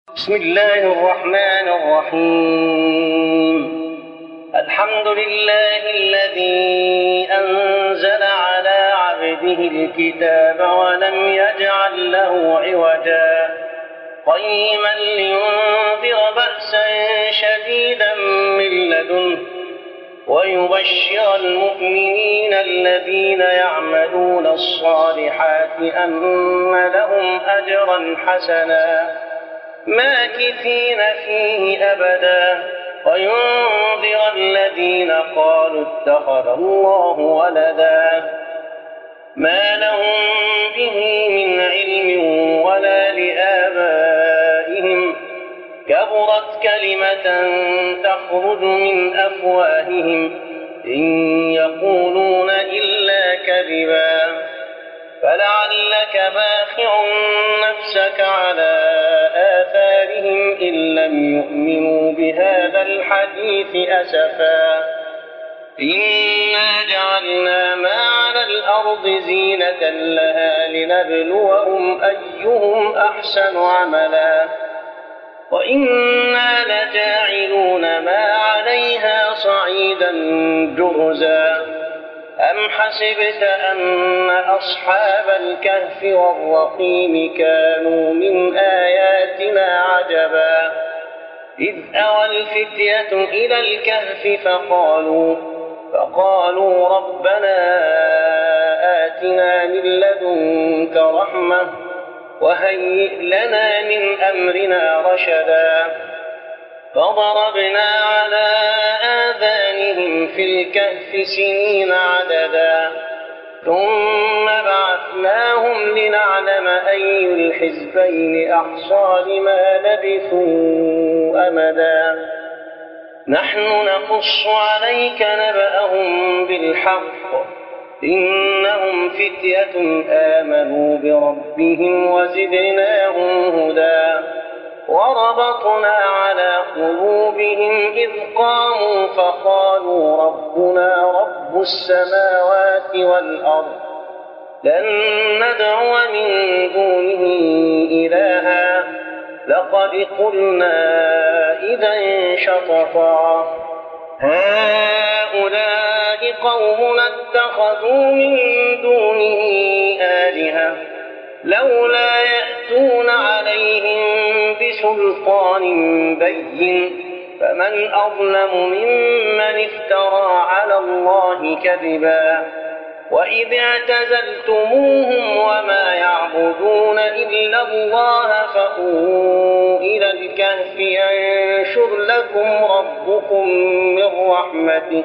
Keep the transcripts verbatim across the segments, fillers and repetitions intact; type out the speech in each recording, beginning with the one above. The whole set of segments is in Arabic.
بسم الله الرحمن الرحيم. الحمد لله الذي أنزل على عبده الكتاب ولم يجعل له عوجا قيما لينذر بأسا شديدا من لدنه ويبشر المؤمنين الذين يعملون الصالحات أن لهم أجرا حسنا ماكثين فيه أبدا وينذر الذين قالوا اتخذ الله ولدا ما لهم به من علم ولا لآبائهم كبرت كلمة تخرج من أفواههم إن يقولون إلا كذبا فلعلك باخع نفسك على آثارهم إن لم يؤمنوا بهذا الحديث أسفا إنا جعلنا ما على الأرض زينة لها لنبلوهم أيهم أحسن عملا وإنا لجاعلون ما عليها صعيدا جرزا أم حسبت أن أصحاب الكهف والرقيم كانوا من آياتنا عجبا إذ أوى الفتية إلى الكهف فقالوا فقالوا ربنا آتنا من لدنك رحمة وهيئ لنا من أمرنا رشدا فضربنا على آذانهم في الكهف سنين عددا ثم بعثناهم لنعلم أي الحزبين أحصى لما لبثوا أمدا نحن نقص عليك نبأهم بالحق إنهم فتية آمنوا بربهم وزدناهم هدى وربطنا على قلوبهم إذ قاموا فقالوا ربنا رب السماوات والأرض لن ندعو من دونه إلها لقد قلنا إذا شططا هؤلاء قوم اتخذوا من دونه آلهة لولا يأتون عليهم بسلطان بين فمن أظلم ممن افترى على الله كذبا وإذ اعتزلتموهم وما يعبدون إلا الله فأووا إلى الكهف ينشر لكم ربكم من رحمته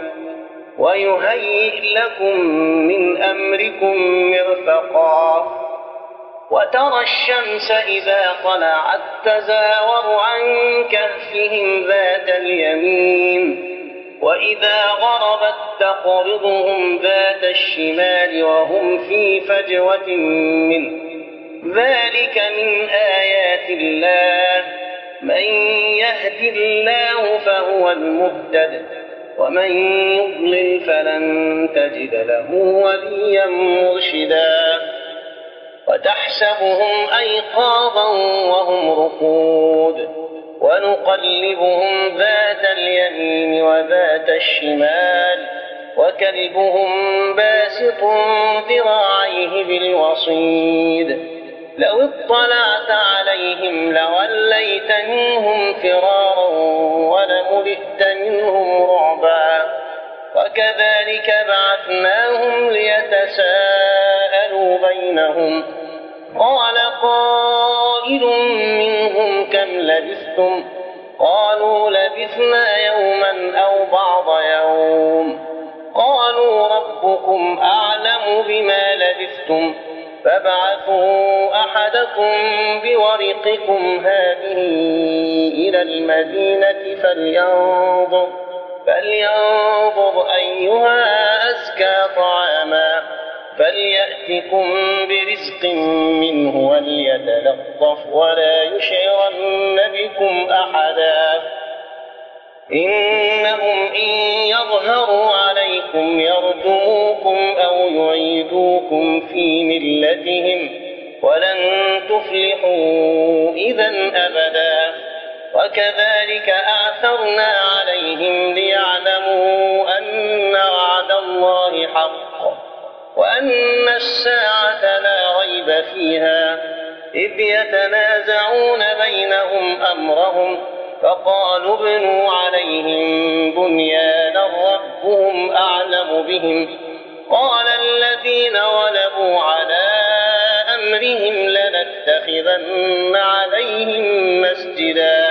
ويهيئ لكم من أمركم مرفقا وترى الشمس إذا طلعت تزاور عن كهفهم ذات اليمين وإذا غربت تقرضهم ذات الشمال وهم في فجوة منه ذلك من آيات الله من يهد الله فهو المهتد ومن يضلل فلن تجد له وليا مرشدا وتحسبهم أيقاظا وهم رقود ونقلبهم ذات اليمين وذات الشمال وكلبهم باسط ذراعيه بالوصيد لو اطلعت عليهم لوليت منهم فرارا ولملئت منهم رعبا وكذلك بعثناهم ليتساءلوا بينهم قال قائل منهم كم لبثتم قالوا لبثنا يوما أو بعض يوم قالوا ربكم أعلم بما لبثتم فابعثوا أحدكم بورقكم هذه إلى المدينة فلينظر فلينظر أيها أزكى طعاما فليأتكم برزق منه وليتلطف ولا يشعرن بكم أحدا إنهم إن يظهروا عليكم يرجموكم أو يعيدوكم في ملتهم ولن تفلحوا إذا أبدا وكذلك أعثرنا عليهم ليعلموا أن وعد الله حق وأن الساعة لا ريب فيها إذ يتنازعون بينهم أمرهم فقالوا ابنوا عليهم بنيانا ربهم أعلم بهم قال الذين غلبوا على أمرهم لنتخذن عليهم مسجدا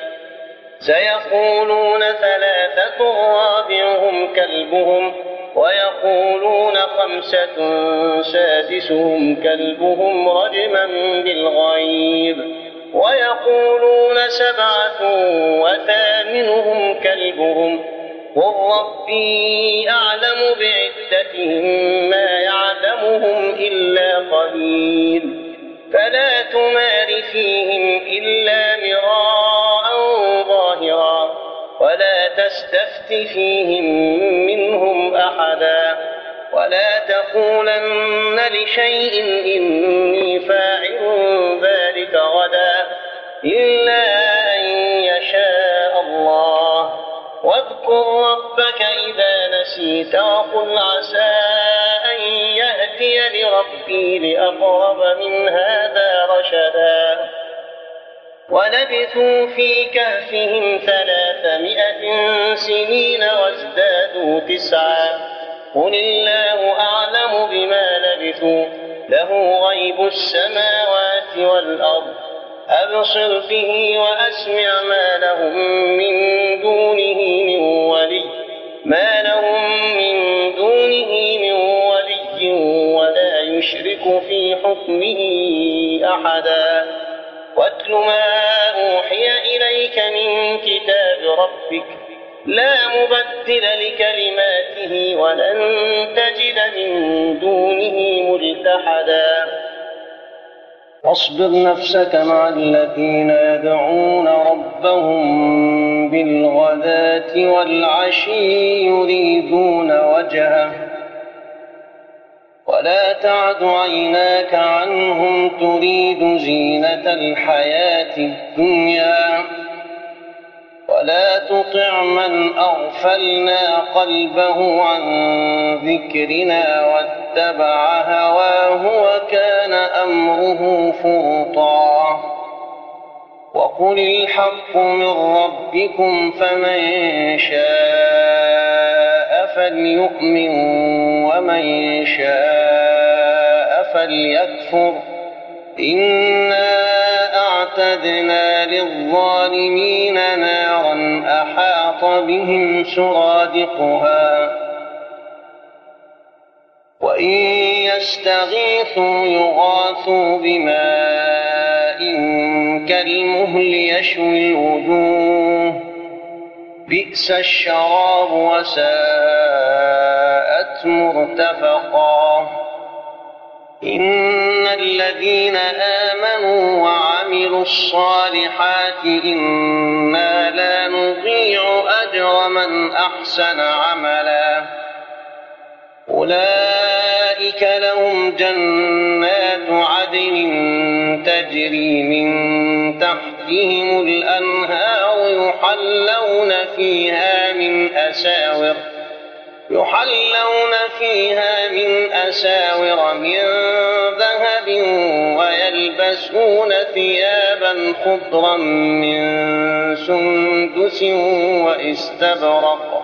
سيقولون ثلاثة رابعهم كلبهم ويقولون خمسة سادسهم كلبهم رجما بالغيب ويقولون سبعة وثامنهم كلبهم قل ربي أعلم بعدتهم ما يعلمهم إلا قليل فلا تمار فيهم إلا مراء ظاهرا ولا تستفت فيهم منهم أحدا ولا تقولن لشيء إني فاعل ذلك غدا إلا أن يشاء الله واذكر ربك إذا نسيت وقل عسى أن يهدي لربي لأقرب من هذا رشدا ولبثوا في كهفهم ثلاثمائة سنين وازدادوا تسعا قل الله أعلم بما لبثوا له غيب السماوات والأرض أبصر به وأسمع ما لهم من دونه من ولي ما لهم من دونه من ولي ولا يشرك في حكمه أحدا واتل ما أوحي إليك من كتاب ربك لا مبدل لكلماته ولن تجد من دونه ملتحدا واصبر نفسك مع الذين يدعون ربهم بالغداة والعشي يريدون وجهه ولا تعد عيناك عنهم تريد زينة الحياة الدنيا ولا تطع من أغفلنا قلبه عن ذكرنا واتبع هواه وكان أمره فرطا وقل الحق من ربكم فمن شاء فليؤمن ومن شاء فليكفر إنا أعتدنا للظالمين نارا أحاط بهم سرادقها وإن يستغيثوا يغاثوا بماء كالمهل يشوي الوجوه بئس الشراب وساءت مرتفقا إن الذين آمنوا وعملوا الصالحات إنا لا نضيع أجر من أحسن عملا أولئك لهم جنات عدن تجري من تحتهم الأنهار يحلون فيها من أساور يحلون فيها من أساور من ذهب ويلبسون ثيابا خضرا من سندس واستبرق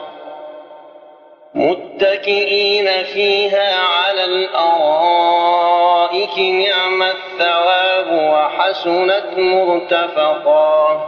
متكئين فيها على الأرائك نعم الثواب وحسنت مرتفقا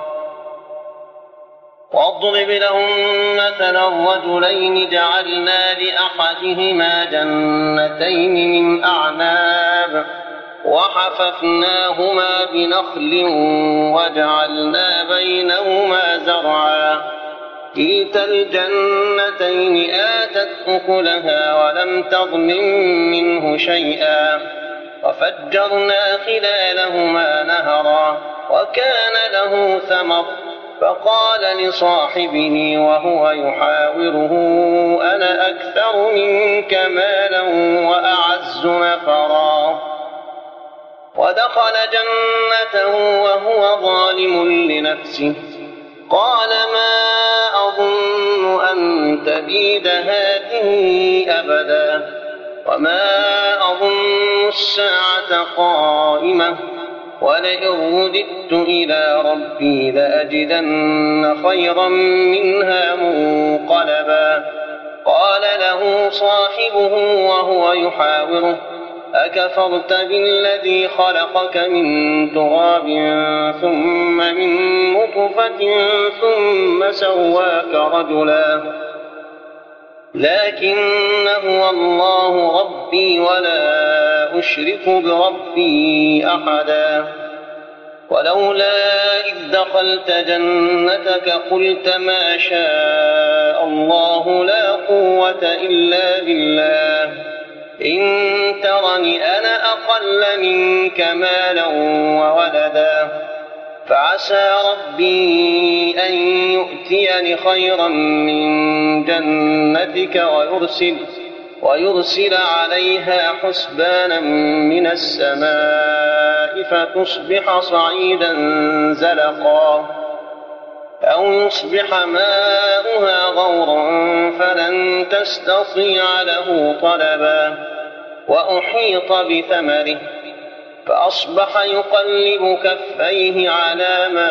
واضرب لهم مثلا الرجلين جعلنا لأحدهما جنتين من أعناب وحففناهما بنخل وجعلنا بينهما زرعا كلتا الجنتين آتت أكلها ولم تظلم منه شيئا وفجرنا خلالهما نهرا وكان له ثمر فقال لصاحبه وهو يحاوره أنا أكثر منك مالا وأعز نفرا ودخل جنته وهو ظالم لنفسه قال ما أظن أن تبيد هذه أبدا وما أظن الساعة قائمة ولئن رددت إلى ربي لأجدن خيرا منها منقلبا قال له صاحبه وهو يحاوره أكفرت بالذي خلقك من تراب ثم من نطفة ثم سواك رجلا لكن هو الله ربي ولا أشرك بربي أحدا ولولا إذ دخلت جنتك قلت ما شاء الله لا قوة إلا بالله إن ترني أنا أقل منك مالا وولدا فعسى ربي أن يؤتيني خيرا من جنتك ويرسل, ويرسل عليها حسبانا من السماء فتصبح صعيدا زلقا أو يصبح ماؤها غورا فلن تستطيع له طلبا وأحيط بثمره فأصبح يقلب كفيه على ما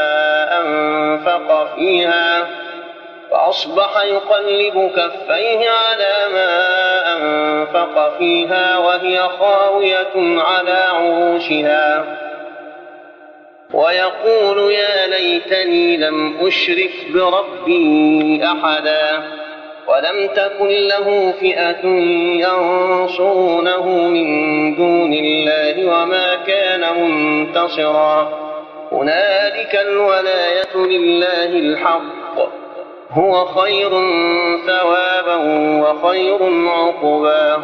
أنفق فيها فأصبح يقلب كفيه على ما أنفق فيها وهي خاوية على عروشها ويقول يا ليتني لم أشرك بربي أحدا ولم تكن له فئة ينصرونه من دون الله وما كان منتصرا هنالك الولاية لله الحق هو خير ثوابا وخير عقبا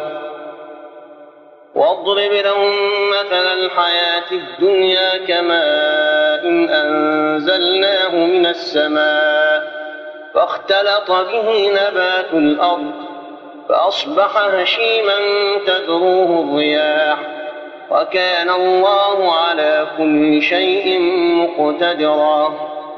واضرب لهم مثل الحياة الدنيا كماء إن أنزلناه من السماء فاختلط به نبات الأرض فأصبح هشيما تذروه الرياح وكان الله على كل شيء مقتدرا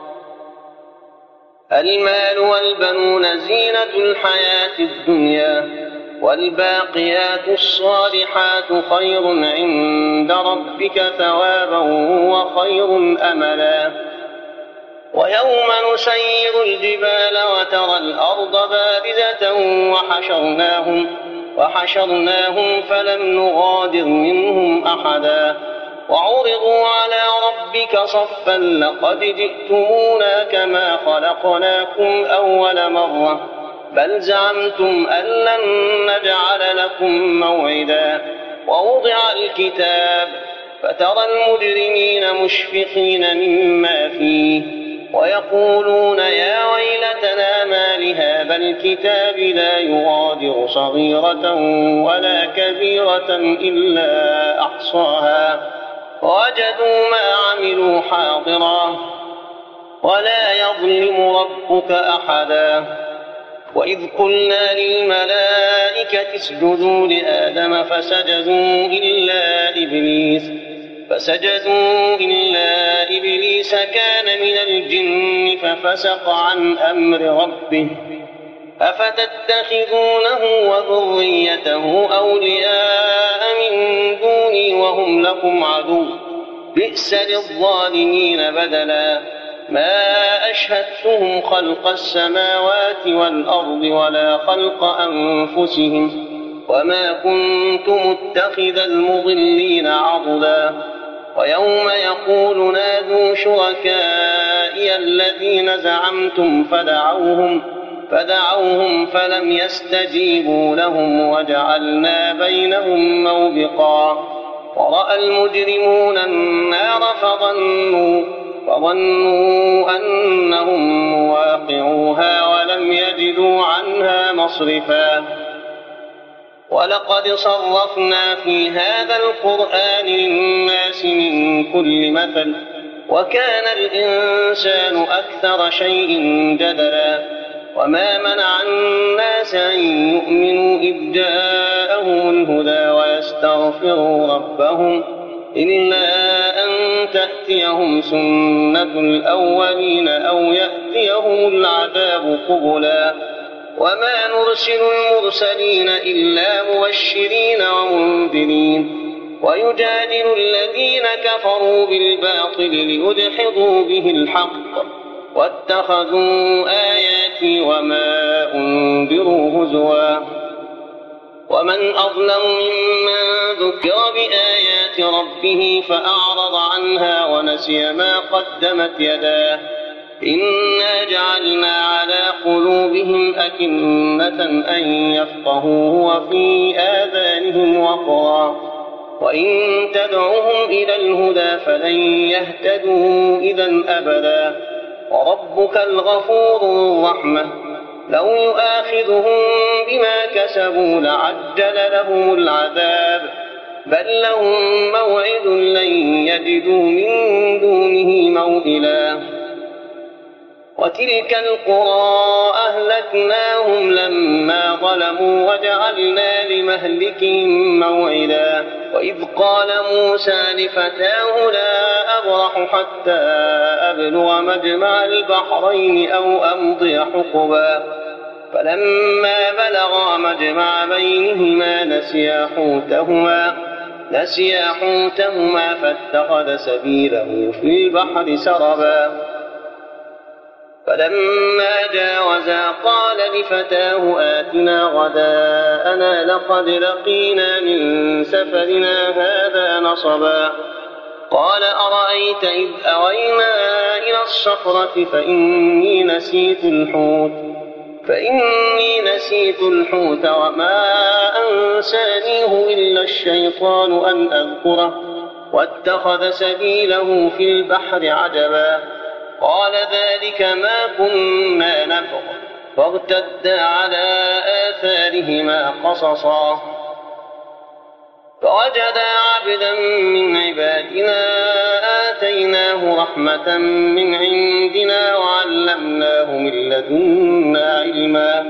المال والبنون زينة الحياة الدنيا والباقيات الصالحات خير عند ربك ثوابا وخير أملا ويوم نسير الجبال وترى الأرض بارزة وحشرناهم, وحشرناهم فلم نغادر منهم أحدا وعرضوا على ربك صفا لقد جئتمونا كما خلقناكم أول مرة بل زعمتم أن لن نجعل لكم موعدا ووضع الكتاب فترى المجرمين مشفقين مما فيه ويقولون يا ويلتنا ما لهذا الكتاب لا يغادر صغيرة ولا كبيرة إلا أحصاها ووجدوا ما عملوا حاضرا ولا يظلم ربك أحدا وإذ قلنا للملائكة اسجدوا لآدم فسجدوا إلا إبليس فسجدوا إلا إبليس كان من الجن ففسق عن أمر ربه أفتتخذونه وذريته أولياء من دوني وهم لكم عدو بئس للظالمين بدلا ما أشهدتهم خلق السماوات والأرض ولا خلق أنفسهم وما كنت متخذ المضلين عضدا ويوم يقول نادوا شركائي الذين زعمتم فدعوهم فدعوهم فلم يستجيبوا لهم وجعلنا بينهم موبقا ورأى المجرمون النار فظنوا فظنوا أنهم مواقعوها ولم يجدوا عنها مصرفا ولقد صرفنا في هذا القرآن للناس من كل مثل وكان الإنسان أكثر شيء جدلا وما منع الناس أن يؤمنوا إذ جاءهم الهدى ويستغفروا ربهم إلا أن تأتيهم سنة الأولين أو يأتيهم العذاب قبلا وما نرسل المرسلين إلا مبشرين ومنذرين ويجادل الذين كفروا بالباطل ليدحضوا به الحق واتخذوا آياتي وما أنذروا هزوا ومن أظلم ممن ذكر بآيات ربه فأعرض عنها ونسي ما قدمت يداه إنا جعلنا على قلوبهم أكنة أن يفقهوه وفي آذانهم وقرا وإن تدعوهم إلى الهدى فلن يهتدوا إذا أبدا وربك الغفور الرحمة لو يؤاخذهم بما كسبوا لعجل لهم العذاب بل لهم موعد لن يجدوا من دونه موئلا وتلك القرى أهلكناهم لما ظلموا وجعلنا لمهلكهم موعدا وإذ قال موسى لفتاه لا أبرح حتى أبلغ مجمع البحرين أو أمضي حقبا فلما بلغا مجمع بينهما نسيا حوتهما نسيا حوتهما فاتخذ سبيله في البحر سربا فلما جاوزا قال لفتاه آتنا غداءنا لقد لقينا من سفرنا هذا نصبا قال أرأيت إذ أوينا إلى الصخرة فإني نسيت الحوت فإني نسيت الحوت وما أنسانيه إلا الشيطان أن أذكره واتخذ سبيله في البحر عجبا قال ذلك ما كنا نبغ فارتدا على آثارهما قصصا فوجدا عبدا من عبادنا آتيناه رحمة من عندنا وعلمناه من لدنا علما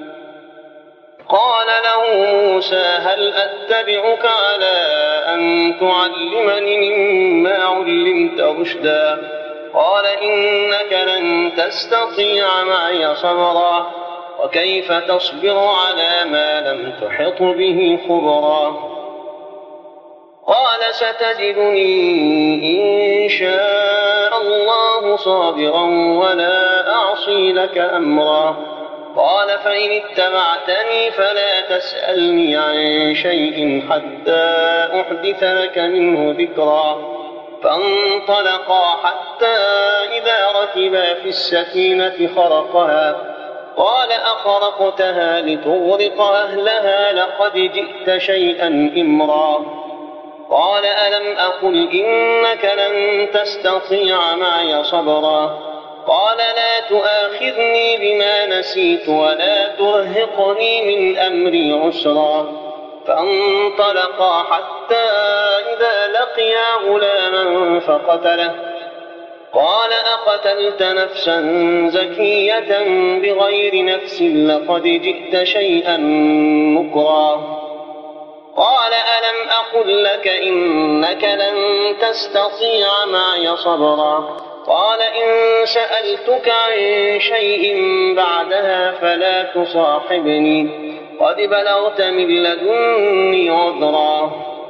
قال له موسى هل أتبعك على أن تعلمني مما علمت رشدا قال إنك لن تستطيع معي صبرا وكيف تصبر على ما لم تحط به خبرا قال ستجدني إن شاء الله صابرا ولا أعصي لك أمرا قال فإن اتبعتني فلا تسألني عن شيء حتى أحدث لك منه ذكرا فانطلقا حتى إذا ركبا في السفينة خرقها قال أخرقتها لتغرق أهلها لقد جئت شيئا إمرا قال ألم أقل إنك لن تستطيع معي صبرا قال لا تؤاخذني بما نسيت ولا ترهقني من أمري عسرا فانطلقا حتى إذا لقيا غلاما فقتله قال أقتلت نفسا زكية بغير نفس لقد جئت شيئا نكرا قال ألم أقل لك إنك لن تستطيع معي صبرا قال إن سألتك عن شيء بعدها فلا تصاحبني قد بلغت من لدني عذرا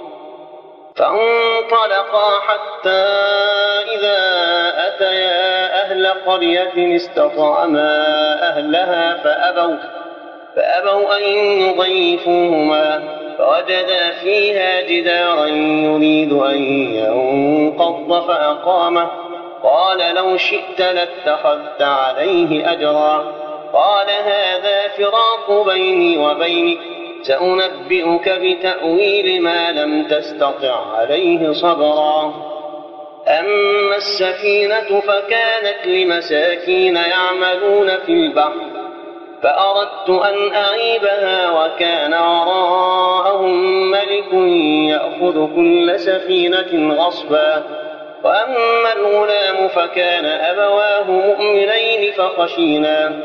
فانطلقا حتى إذا أتيا أهل قرية استطعما أهلها فأبوا, فأبوا أن يضيفوهما فوجدا فيها جدارا يريد أن ينقض فأقامه قال لو شئت لاتخذت عليه أجرا قال هذا فراق بيني وبينك سأنبئك بتأويل ما لم تستطع عليه صبرا أما السفينة فكانت لمساكين يعملون في البحر فأردت أن أعيبها وكان وراءهم ملك يأخذ كل سفينة غصبا وأما الغلام فكان أبواه مؤمنين فخشينا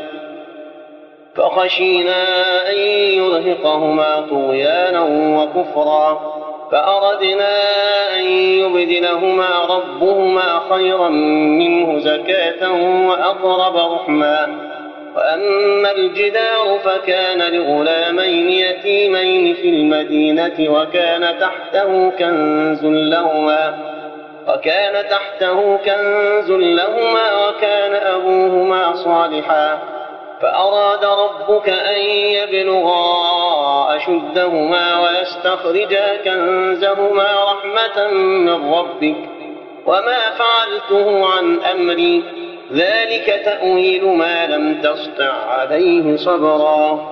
فخشينا أن يرهقهما طغيانا وكفرا فأردنا أن يبدلهما ربهما خيرا منه زكاة وأقرب رحما. وأما الجدار فكان لغلامين يتيمين في المدينة وكان تحته كنز لهما وكان تحته كنز لهما وكان أبوهما صالحا فأراد ربك أن يبلغا أشدهما ويستخرجا كنزهما رحمة من ربك وما فعلته عن أمري ذلك تأويل ما لم تسطع عليه صبرا.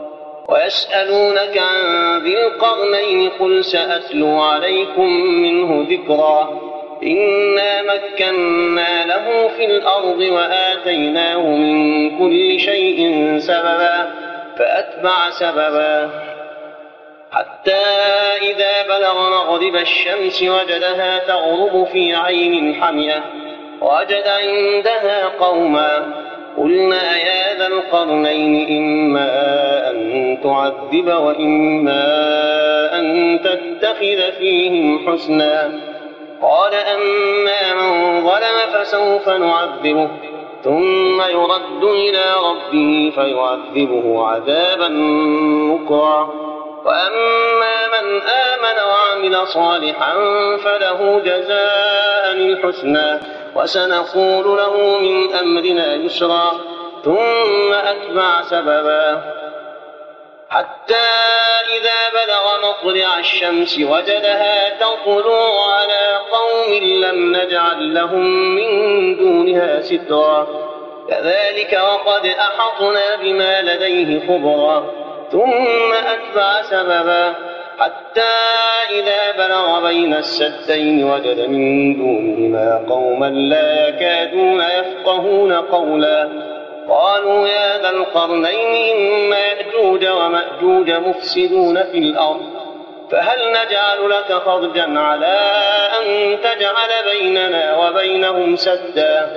ويسألونك عن ذي القرنين قل سأتلو عليكم منه ذكرا إنا مكنا له في الأرض وآتيناه من كل شيء سببا فأتبع سببا حتى إذا بلغ مغرب الشمس وجدها تغرب في عين حمية ووجد عندها قوما قلنا يا ذا القرنين إما أن تعذب وإما أن تتخذ فيهم حسنا قال أما من ظلم فسوف نعذبه ثم يرد إلى ربه فيعذبه عذابا نكرا وأما من آمن وعمل صالحا فله جزاء الحسنى وسنقول له من أمرنا يسرا ثم أتبع سببا حتى إذا بلغ مطلع الشمس وجدها تطلع على قوم لم نجعل لهم من دونها سترا كذلك وقد أحطنا بما لديه خبرا ثم أتبع سببا حتى إذا بلغ بين السدين وجد من دونهما قوما لا يكادون يفقهون قولا قالوا يا ذا القرنين إن يأجوج ومأجوج مفسدون في الأرض فهل نجعل لك خرجا على أن تجعل بيننا وبينهم سدا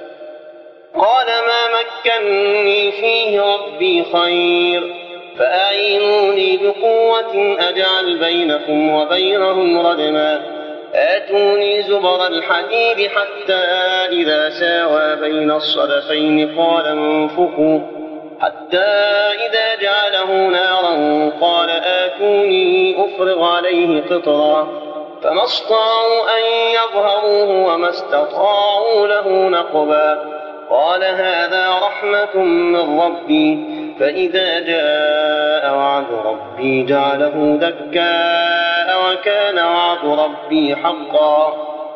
قال ما مكني فيه ربي خير فأعينوني بقوة أجعل بينكم وبينهم ردما آتوني زبر الحديد حتى إذا ساوى بين الصدفين قال انفخوا حتى إذا جعله نارا قال آتوني أفرغ عليه قطرا فما استطاعوا أن يظهروه وما استطاعوا له نقبا قال هذا رحمة من ربي فإذا جاء وعد ربي جعله دكاء وكان وعد ربي حقا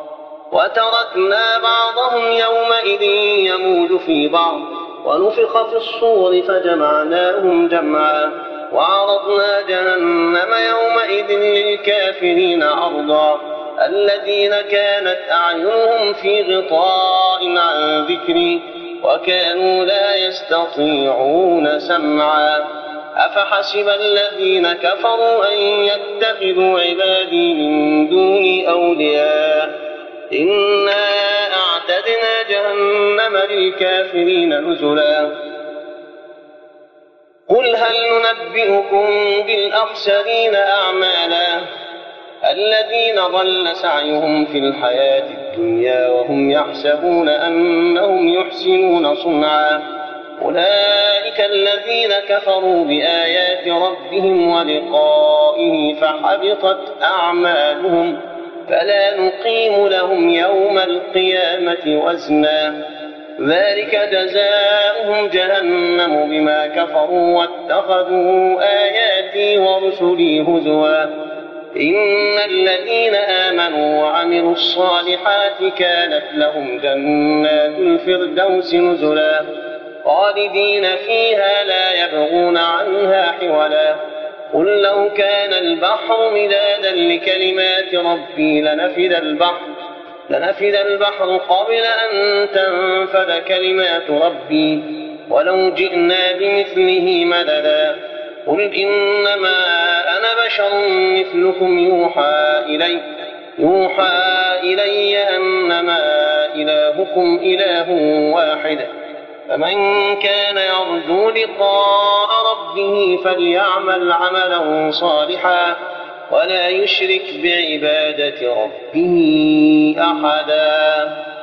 وتركنا بعضهم يومئذ يموج في بعض ونفخ في الصور فجمعناهم جمعا وعرضنا جهنم يومئذ للكافرين عرضا الذين كانت أعينهم في غطاء عن ذكري وكانوا لا يستطيعون سمعا أفحسب الذين كفروا أن يتخذوا عبادي من دوني أولياء إنا أعتدنا جهنم للكافرين نزلا قل هل ننبئكم بالأخسرين أعمالا الذين ضل سعيهم في الحياة الدنيا وهم يحسبون أنهم يحسنون صنعا أولئك الذين كفروا بآيات ربهم ولقائه فحبطت أعمالهم فلا نقيم لهم يوم القيامة وزنا ذلك جزاؤهم جهنم بما كفروا واتخذوا آياتي ورسلي هزوا إن الذين آمنوا وعملوا الصالحات كانت لهم جنات الفردوس نزلا خالدين فيها لا يبغون عنها حولا قل لو كان البحر مدادا لكلمات ربي لنفد البحر لنفد البحر قبل أن تنفد كلمات ربي ولو جئنا بمثله مددا قل إنما أنا بشر مثلكم يوحى إلي يوحى إلي أنما إلهكم إله واحد فمن كان يرجو لقاء ربه فليعمل عملا صالحا ولا يشرك بعبادة ربه أحدا.